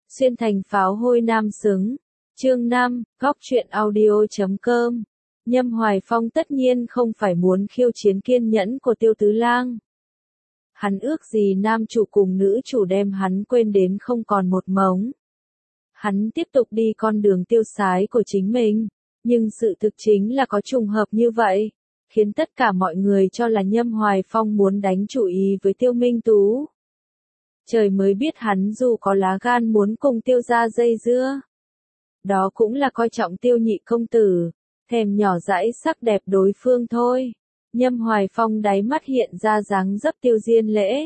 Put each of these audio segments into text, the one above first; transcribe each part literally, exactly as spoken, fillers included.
Xuyên thành pháo hôi nam xứng. Chương năm, góc truyện audio chấm com. Nhâm Hoài Phong tất nhiên không phải muốn khiêu chiến kiên nhẫn của Tiêu Tứ Lang. Hắn ước gì nam chủ cùng nữ chủ đem hắn quên đến không còn một mống. Hắn tiếp tục đi con đường tiêu sái của chính mình, nhưng sự thực chính là có trùng hợp như vậy, khiến tất cả mọi người cho là Nhâm Hoài Phong muốn đánh chủ ý với Tiêu Minh Tú. Trời mới biết hắn dù có lá gan muốn cùng Tiêu gia dây dưa, đó cũng là coi trọng Tiêu nhị công tử, thèm nhỏ dãi sắc đẹp đối phương thôi. Nhâm Hoài Phong đáy mắt hiện ra dáng dấp Tiêu Diên Lễ.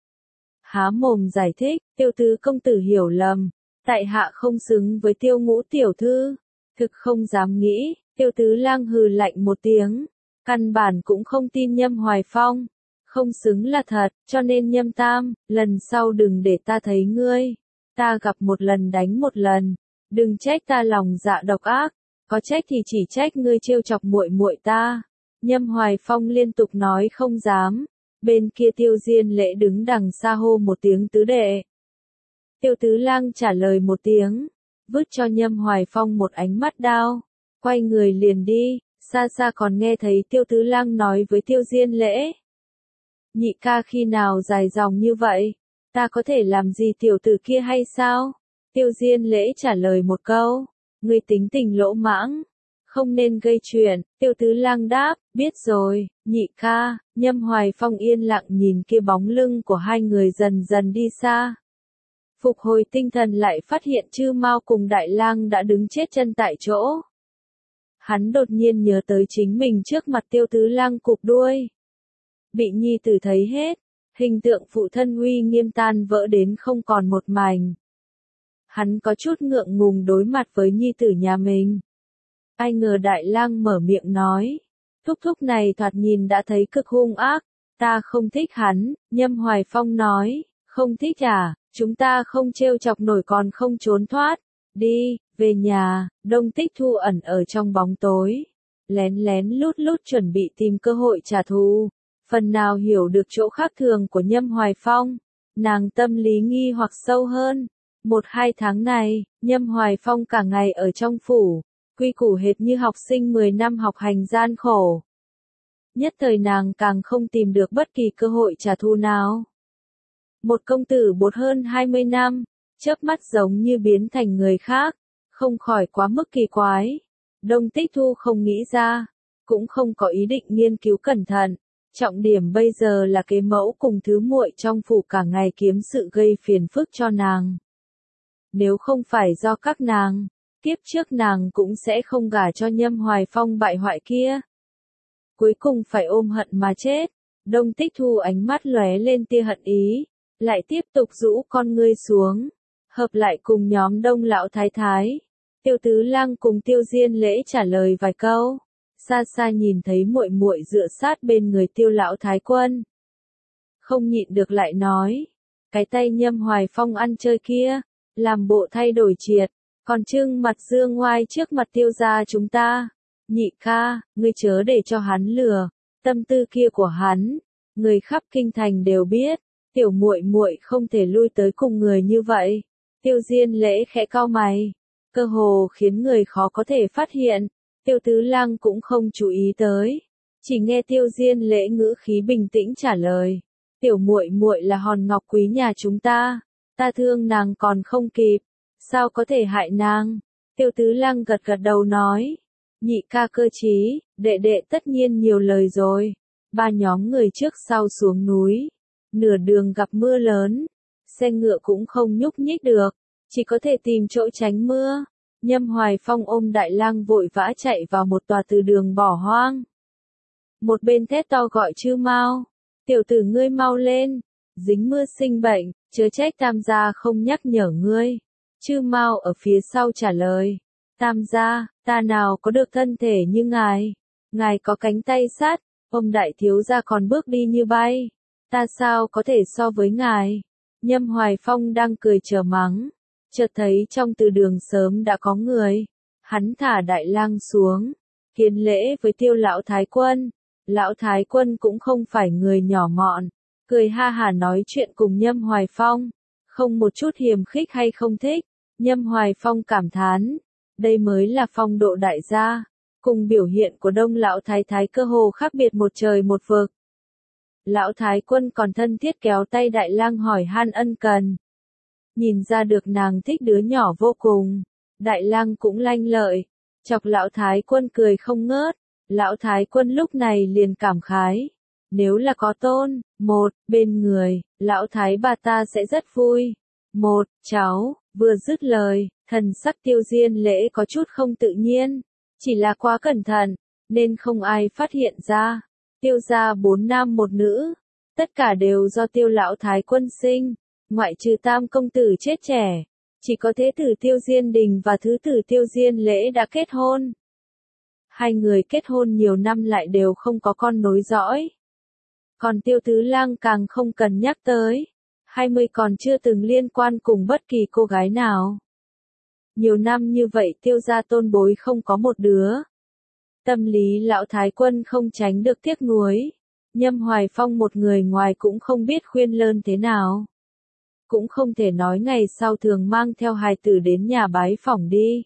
Há mồm giải thích, Tiêu tứ công tử hiểu lầm, tại hạ không xứng với Tiêu ngũ tiểu thư, thực không dám nghĩ. Tiêu Tứ Lang hừ lạnh một tiếng, căn bản cũng không tin Nhâm Hoài Phong, không xứng là thật, cho nên Nhâm Tam, lần sau đừng để ta thấy ngươi, ta gặp một lần đánh một lần, đừng trách ta lòng dạ độc ác, có trách thì chỉ trách ngươi trêu chọc muội muội ta. Nhâm Hoài Phong liên tục nói không dám, bên kia Tiêu Diên Lễ đứng đằng xa hô một tiếng tứ đệ. Tiêu Tứ Lang trả lời một tiếng, vứt cho Nhâm Hoài Phong một ánh mắt đao, quay người liền đi, xa xa còn nghe thấy Tiêu Tứ Lang nói với Tiêu Diên Lễ. Nhị ca khi nào dài dòng như vậy, ta có thể làm gì tiểu tử kia hay sao? Tiêu Diên Lễ trả lời một câu, ngươi tính tình lỗ mãng, không nên gây chuyện. Tiêu Tứ Lang đáp, biết rồi, nhị ca. Nhâm Hoài Phong yên lặng nhìn kia bóng lưng của hai người dần dần đi xa. Phục hồi tinh thần lại phát hiện Chư Mao cùng Đại Lang đã đứng chết chân tại chỗ. Hắn đột nhiên nhớ tới chính mình trước mặt Tiêu Tứ Lang cụp đuôi. Bị nhi tử thấy hết, hình tượng phụ thân uy nghiêm tan vỡ đến không còn một mảnh. Hắn có chút ngượng ngùng đối mặt với nhi tử nhà mình. Ai ngờ Đại Lang mở miệng nói, thúc thúc này thoạt nhìn đã thấy cực hung ác, ta không thích hắn. Nhâm Hoài Phong nói, không thích à, chúng ta không trêu chọc nổi còn không trốn thoát, đi, về nhà. Đông Tích Thu ẩn ở trong bóng tối, lén lén lút lút chuẩn bị tìm cơ hội trả thù, phần nào hiểu được chỗ khác thường của Nhâm Hoài Phong, nàng tâm lý nghi hoặc sâu hơn. Một hai tháng này, Nhâm Hoài Phong cả ngày ở trong phủ, quy củ hệt như học sinh mười năm học hành gian khổ. Nhất thời nàng càng không tìm được bất kỳ cơ hội trả thù nào. Một công tử bột hơn hai mươi năm, chớp mắt giống như biến thành người khác, không khỏi quá mức kỳ quái. Đông Tích Thu không nghĩ ra, cũng không có ý định nghiên cứu cẩn thận. Trọng điểm bây giờ là kế mẫu cùng thứ muội trong phủ cả ngày kiếm sự gây phiền phức cho nàng. Nếu không phải do các nàng, kiếp trước nàng cũng sẽ không gả cho Nhâm Hoài Phong bại hoại kia. Cuối cùng phải ôm hận mà chết. Đông Tích Thu ánh mắt lóe lên tia hận ý, lại tiếp tục rũ con ngươi xuống, hợp lại cùng nhóm Đông lão thái thái. Tiêu Tứ Lang cùng Tiêu Diên Lễ trả lời vài câu, xa xa nhìn thấy muội muội dựa sát bên người Tiêu lão thái quân, không nhịn được lại nói, cái tay Nhâm Hoài Phong ăn chơi kia, làm bộ thay đổi triệt, còn trưng mặt dương ngoai trước mặt Tiêu gia chúng ta. Nhị ca, ngươi chớ để cho hắn lừa, tâm tư kia của hắn, người khắp kinh thành đều biết, tiểu muội muội không thể lui tới cùng người như vậy. Tiêu Diên Lễ khẽ cau mày, cơ hồ khiến người khó có thể phát hiện. Tiêu Tứ Lang cũng không chú ý tới, chỉ nghe Tiêu Diên Lễ ngữ khí bình tĩnh trả lời, tiểu muội muội là hòn ngọc quý nhà chúng ta, ta thương nàng còn không kịp, sao có thể hại nàng? Tiêu Tứ Lang gật gật đầu nói, nhị ca cơ trí, đệ đệ tất nhiên nhiều lời rồi. Ba nhóm người trước sau xuống núi, nửa đường gặp mưa lớn, xe ngựa cũng không nhúc nhích được, chỉ có thể tìm chỗ tránh mưa. Nhâm Hoài Phong ôm Đại Lang vội vã chạy vào một tòa từ đường bỏ hoang. Một bên thét to gọi Chư Mao, tiểu tử ngươi mau lên, dính mưa sinh bệnh, chớ trách Tam gia không nhắc nhở ngươi. Chư Mao ở phía sau trả lời, Tam gia, ta nào có được thân thể như ngài, ngài có cánh tay sắt, ôm đại thiếu gia còn bước đi như bay, ta sao có thể so với ngài. Nhâm Hoài Phong đang cười chờ mắng, chợt thấy trong từ đường sớm đã có người, hắn thả Đại Lang xuống, hiến lễ với Tiêu lão thái quân. Lão thái quân cũng không phải người nhỏ mọn, cười ha hả nói chuyện cùng Nhâm Hoài Phong, không một chút hiềm khích hay không thích, Nhâm Hoài Phong cảm thán, đây mới là phong độ đại gia, cùng biểu hiện của Đông lão thái thái cơ hồ khác biệt một trời một vực. Lão thái quân còn thân thiết kéo tay Đại Lang hỏi han ân cần. Nhìn ra được nàng thích đứa nhỏ vô cùng. Đại Lang cũng lanh lợi, chọc lão thái quân cười không ngớt. Lão thái quân lúc này liền cảm khái. Nếu là có tôn, một, bên người, lão thái bà ta sẽ rất vui. Một, cháu, vừa dứt lời, thần sắc Tiêu Diên Lễ có chút không tự nhiên. Chỉ là quá cẩn thận, nên không ai phát hiện ra. Tiêu gia bốn nam một nữ, tất cả đều do Tiêu lão thái quân sinh, ngoại trừ tam công tử chết trẻ, chỉ có thế tử Tiêu Diên Đình và thứ tử Tiêu Diên Lễ đã kết hôn. Hai người kết hôn nhiều năm lại đều không có con nối dõi. Còn Tiêu Tứ Lang càng không cần nhắc tới, hai mươi còn chưa từng liên quan cùng bất kỳ cô gái nào. Nhiều năm như vậy Tiêu gia tôn bối không có một đứa. Tâm lý lão thái quân không tránh được tiếc nuối. Nhâm Hoài Phong một người ngoài cũng không biết khuyên lơn thế nào. Cũng không thể nói ngày sau thường mang theo hài tử đến nhà bái phỏng đi.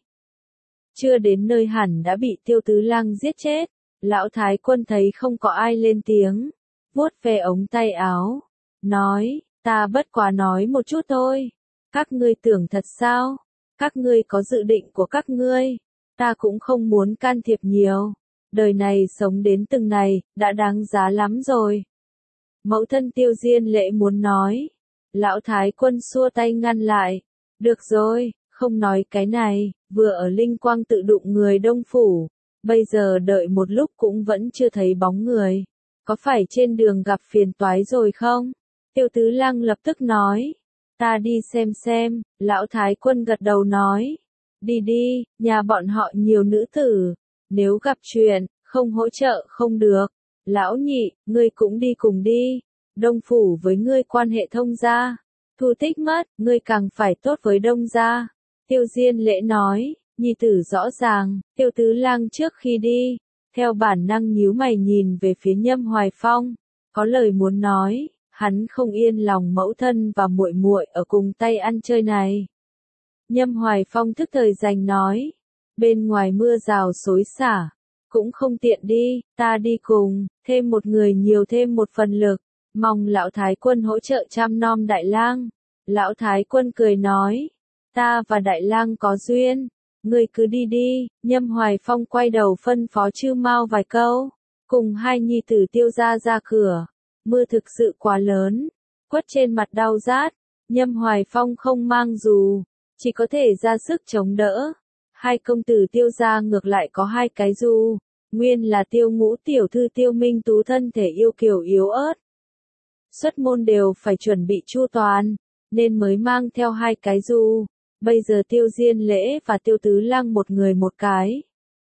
Chưa đến nơi hẳn đã bị Tiêu Tứ Lang giết chết. Lão thái quân thấy không có ai lên tiếng, vuốt ve ống tay áo, nói, ta bất quá nói một chút thôi. Các ngươi tưởng thật sao? Các ngươi có dự định của các ngươi. Ta cũng không muốn can thiệp nhiều. Đời này sống đến từng này, đã đáng giá lắm rồi. Mẫu thân Tiêu Diên Lễ muốn nói. Lão thái quân xua tay ngăn lại. Được rồi, không nói cái này, vừa ở Linh Quang tự đụng người Đông Phủ. Bây giờ đợi một lúc cũng vẫn chưa thấy bóng người. Có phải trên đường gặp phiền toái rồi không? Tiêu Tứ Lang lập tức nói. Ta đi xem xem, lão thái quân gật đầu nói. Đi đi, nhà bọn họ nhiều nữ tử. Nếu gặp chuyện, không hỗ trợ không được. Lão nhị, ngươi cũng đi cùng đi. Đông Phủ với ngươi quan hệ thông gia. Thu Tích mất, ngươi càng phải tốt với Đông gia. Tiêu Diên Lễ nói, nhi tử rõ ràng, Tiêu Tứ Lang trước khi đi. Theo bản năng nhíu mày nhìn về phía Nhâm Hoài Phong. Có lời muốn nói, hắn không yên lòng mẫu thân và muội muội ở cùng tay ăn chơi này. Nhâm Hoài Phong thức thời giành nói, bên ngoài mưa rào xối xả, cũng không tiện đi, ta đi cùng, thêm một người nhiều thêm một phần lực, mong lão thái quân hỗ trợ chăm nom Đại Lang. Lão thái quân cười nói, ta và Đại Lang có duyên, ngươi cứ đi đi. Nhâm Hoài Phong quay đầu phân phó Chư Mao vài câu, cùng hai nhi tử Tiêu gia ra cửa. Mưa thực sự quá lớn, quất trên mặt đau rát, Nhâm Hoài Phong không mang dù, chỉ có thể ra sức chống đỡ. Hai công tử Tiêu gia ngược lại có hai cái dù, nguyên là Tiêu Ngũ tiểu thư Tiêu Minh Tú thân thể yêu kiều yếu ớt. Xuất môn đều phải chuẩn bị chu toàn, nên mới mang theo hai cái dù. Bây giờ Tiêu Diên Lễ và Tiêu Tứ Lang một người một cái.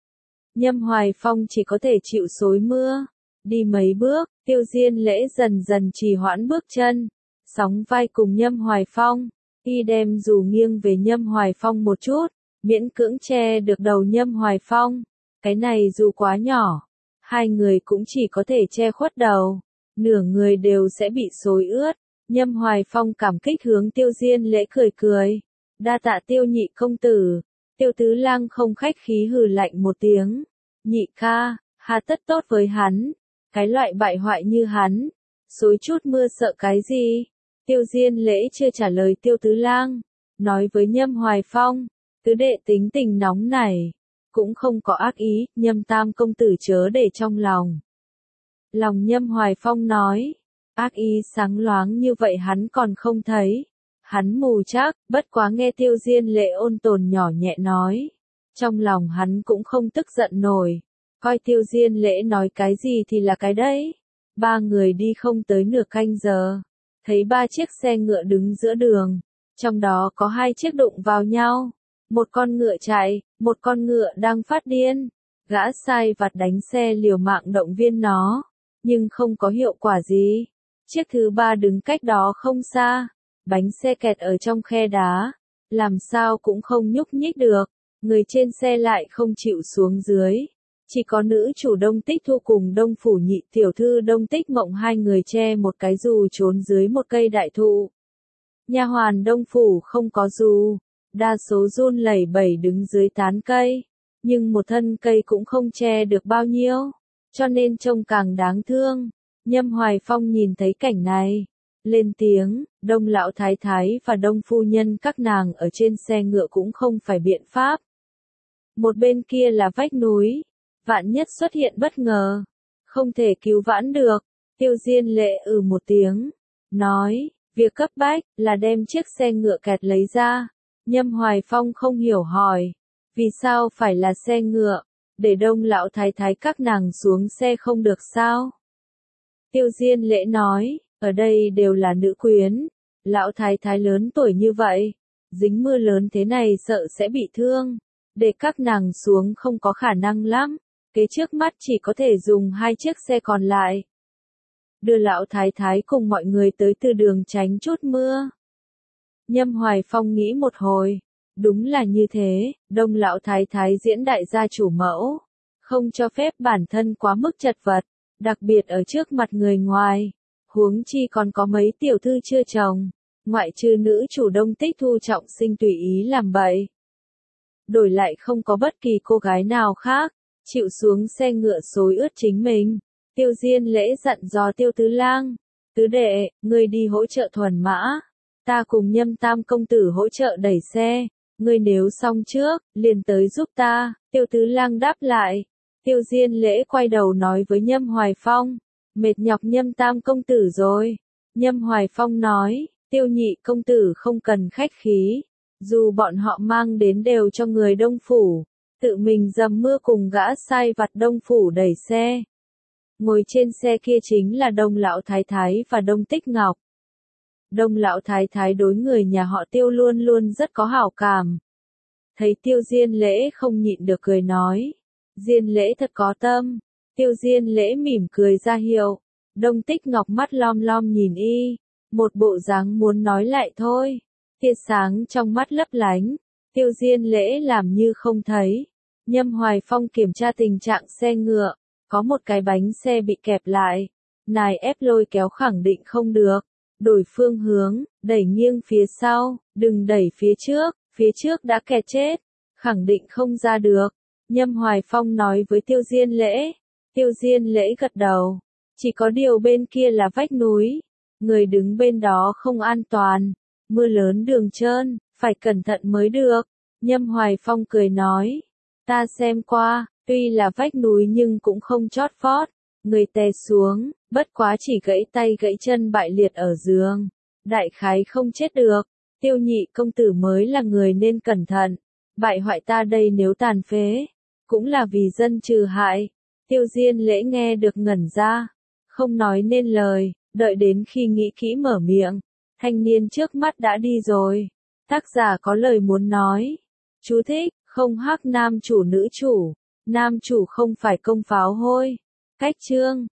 Nhâm Hoài Phong chỉ có thể chịu xối mưa. Đi mấy bước, Tiêu Diên Lễ dần dần trì hoãn bước chân, sóng vai cùng Nhâm Hoài Phong, y đem dù nghiêng về Nhâm Hoài Phong một chút, miễn cưỡng che được đầu Nhâm Hoài Phong. Cái này dù quá nhỏ, hai người cũng chỉ có thể che khuất đầu, nửa người đều sẽ bị xối ướt. Nhâm Hoài Phong cảm kích hướng Tiêu Diên Lễ cười cười, đa tạ Tiêu nhị công tử. Tiêu Tứ Lang không khách khí hừ lạnh một tiếng, nhị ca, hà tất tốt với hắn. Cái loại bại hoại như hắn, xối chút mưa sợ cái gì? Tiêu Diên Lễ chưa trả lời Tiêu Tứ Lang, nói với Nhâm Hoài Phong, tứ đệ tính tình nóng này, cũng không có ác ý, Nhâm tam công tử chớ để trong lòng. Lòng Nhâm Hoài Phong nói, ác ý sáng loáng như vậy hắn còn không thấy. Hắn mù chắc, bất quá nghe Tiêu Diên Lễ ôn tồn nhỏ nhẹ nói. Trong lòng hắn cũng không tức giận nổi. Coi Tiêu Diên Lễ nói cái gì thì là cái đấy. Ba người đi không tới nửa canh giờ. Thấy ba chiếc xe ngựa đứng giữa đường. Trong đó có hai chiếc đụng vào nhau. Một con ngựa chạy, một con ngựa đang phát điên. Gã sai vặt đánh xe liều mạng động viên nó. Nhưng không có hiệu quả gì. Chiếc thứ ba đứng cách đó không xa. Bánh xe kẹt ở trong khe đá. Làm sao cũng không nhúc nhích được. Người trên xe lại không chịu xuống dưới. Chỉ có nữ chủ Đông Tích Thu cùng Đông Phủ nhị tiểu thư Đông Tích Mộng hai người che một cái dù trốn dưới một cây đại thụ. Nha hoàn Đông Phủ không có dù, đa số run lẩy bẩy đứng dưới tán cây, nhưng một thân cây cũng không che được bao nhiêu, cho nên trông càng đáng thương. Nhâm Hoài Phong nhìn thấy cảnh này, lên tiếng, Đông lão thái thái và Đông phu nhân các nàng ở trên xe ngựa cũng không phải biện pháp. Một bên kia là vách núi, vạn nhất xuất hiện bất ngờ, không thể cứu vãn được. Tiêu Diên Lệ ừ một tiếng, nói, việc cấp bách là đem chiếc xe ngựa kẹt lấy ra. Nhâm Hoài Phong không hiểu hỏi, vì sao phải là xe ngựa, để Đông lão thái thái các nàng xuống xe không được sao? Tiêu Diên Lễ nói, ở đây đều là nữ quyến, lão thái thái lớn tuổi như vậy, dính mưa lớn thế này sợ sẽ bị thương, để các nàng xuống không có khả năng lắm, kế trước mắt chỉ có thể dùng hai chiếc xe còn lại. Đưa lão thái thái cùng mọi người tới từ đường tránh chút mưa. Nhâm Hoài Phong nghĩ một hồi, đúng là như thế, Đông lão thái thái diễn đại gia chủ mẫu, không cho phép bản thân quá mức chật vật, đặc biệt ở trước mặt người ngoài, huống chi còn có mấy tiểu thư chưa chồng, ngoại trừ nữ chủ Đông Tích Thu trọng sinh tùy ý làm bậy. Đổi lại không có bất kỳ cô gái nào khác, chịu xuống xe ngựa xối ướt chính mình. Tiêu Diên Lễ dặn dò Tiêu Tứ Lang, tứ đệ, ngươi đi hỗ trợ thuần mã, ta cùng Nhâm Tam công tử hỗ trợ đẩy xe, ngươi nếu xong trước, liền tới giúp ta. Tiêu Tứ Lang đáp lại. Tiêu Diên Lễ quay đầu nói với Nhâm Hoài Phong, mệt nhọc Nhâm Tam công tử rồi. Nhâm Hoài Phong nói, Tiêu Nhị công tử không cần khách khí, dù bọn họ mang đến đều cho người Đông phủ, tự mình dầm mưa cùng gã sai vặt Đông phủ đẩy xe. Ngồi trên xe kia chính là Đông lão thái thái và Đông Tích Ngọc. Đông lão thái thái đối người nhà họ Tiêu luôn luôn rất có hảo cảm. Thấy Tiêu Diên Lễ không nhịn được cười nói, Diên Lễ thật có tâm. Tiêu Diên Lễ mỉm cười ra hiệu. Đông Tích Ngọc mắt lom lom nhìn y, một bộ dáng muốn nói lại thôi. Tia sáng trong mắt lấp lánh. Tiêu Diên Lễ làm như không thấy. Nhâm Hoài Phong kiểm tra tình trạng xe ngựa, có một cái bánh xe bị kẹp lại, nài ép lôi kéo khẳng định không được, đổi phương hướng, đẩy nghiêng phía sau, đừng đẩy phía trước, phía trước đã kẹt chết, khẳng định không ra được. Nhâm Hoài Phong nói với Tiêu Diên Lễ. Tiêu Diên Lễ gật đầu, chỉ có điều bên kia là vách núi, người đứng bên đó không an toàn, mưa lớn đường trơn, phải cẩn thận mới được. Nhâm Hoài Phong cười nói, ta xem qua, tuy là vách núi nhưng cũng không chót vót, người té xuống, bất quá chỉ gãy tay gãy chân bại liệt ở giường, đại khái không chết được. Tiêu Nhị công tử mới là người nên cẩn thận, bại hoại ta đây nếu tàn phế, cũng là vì dân trừ hại. Tiêu Diên Lễ nghe được ngẩn ra, không nói nên lời, đợi đến khi nghĩ kỹ mở miệng, thanh niên trước mắt đã đi rồi. Tác giả có lời muốn nói. Chú thích, không hắc nam chủ nữ chủ, nam chủ không phải công pháo hôi. Cách chương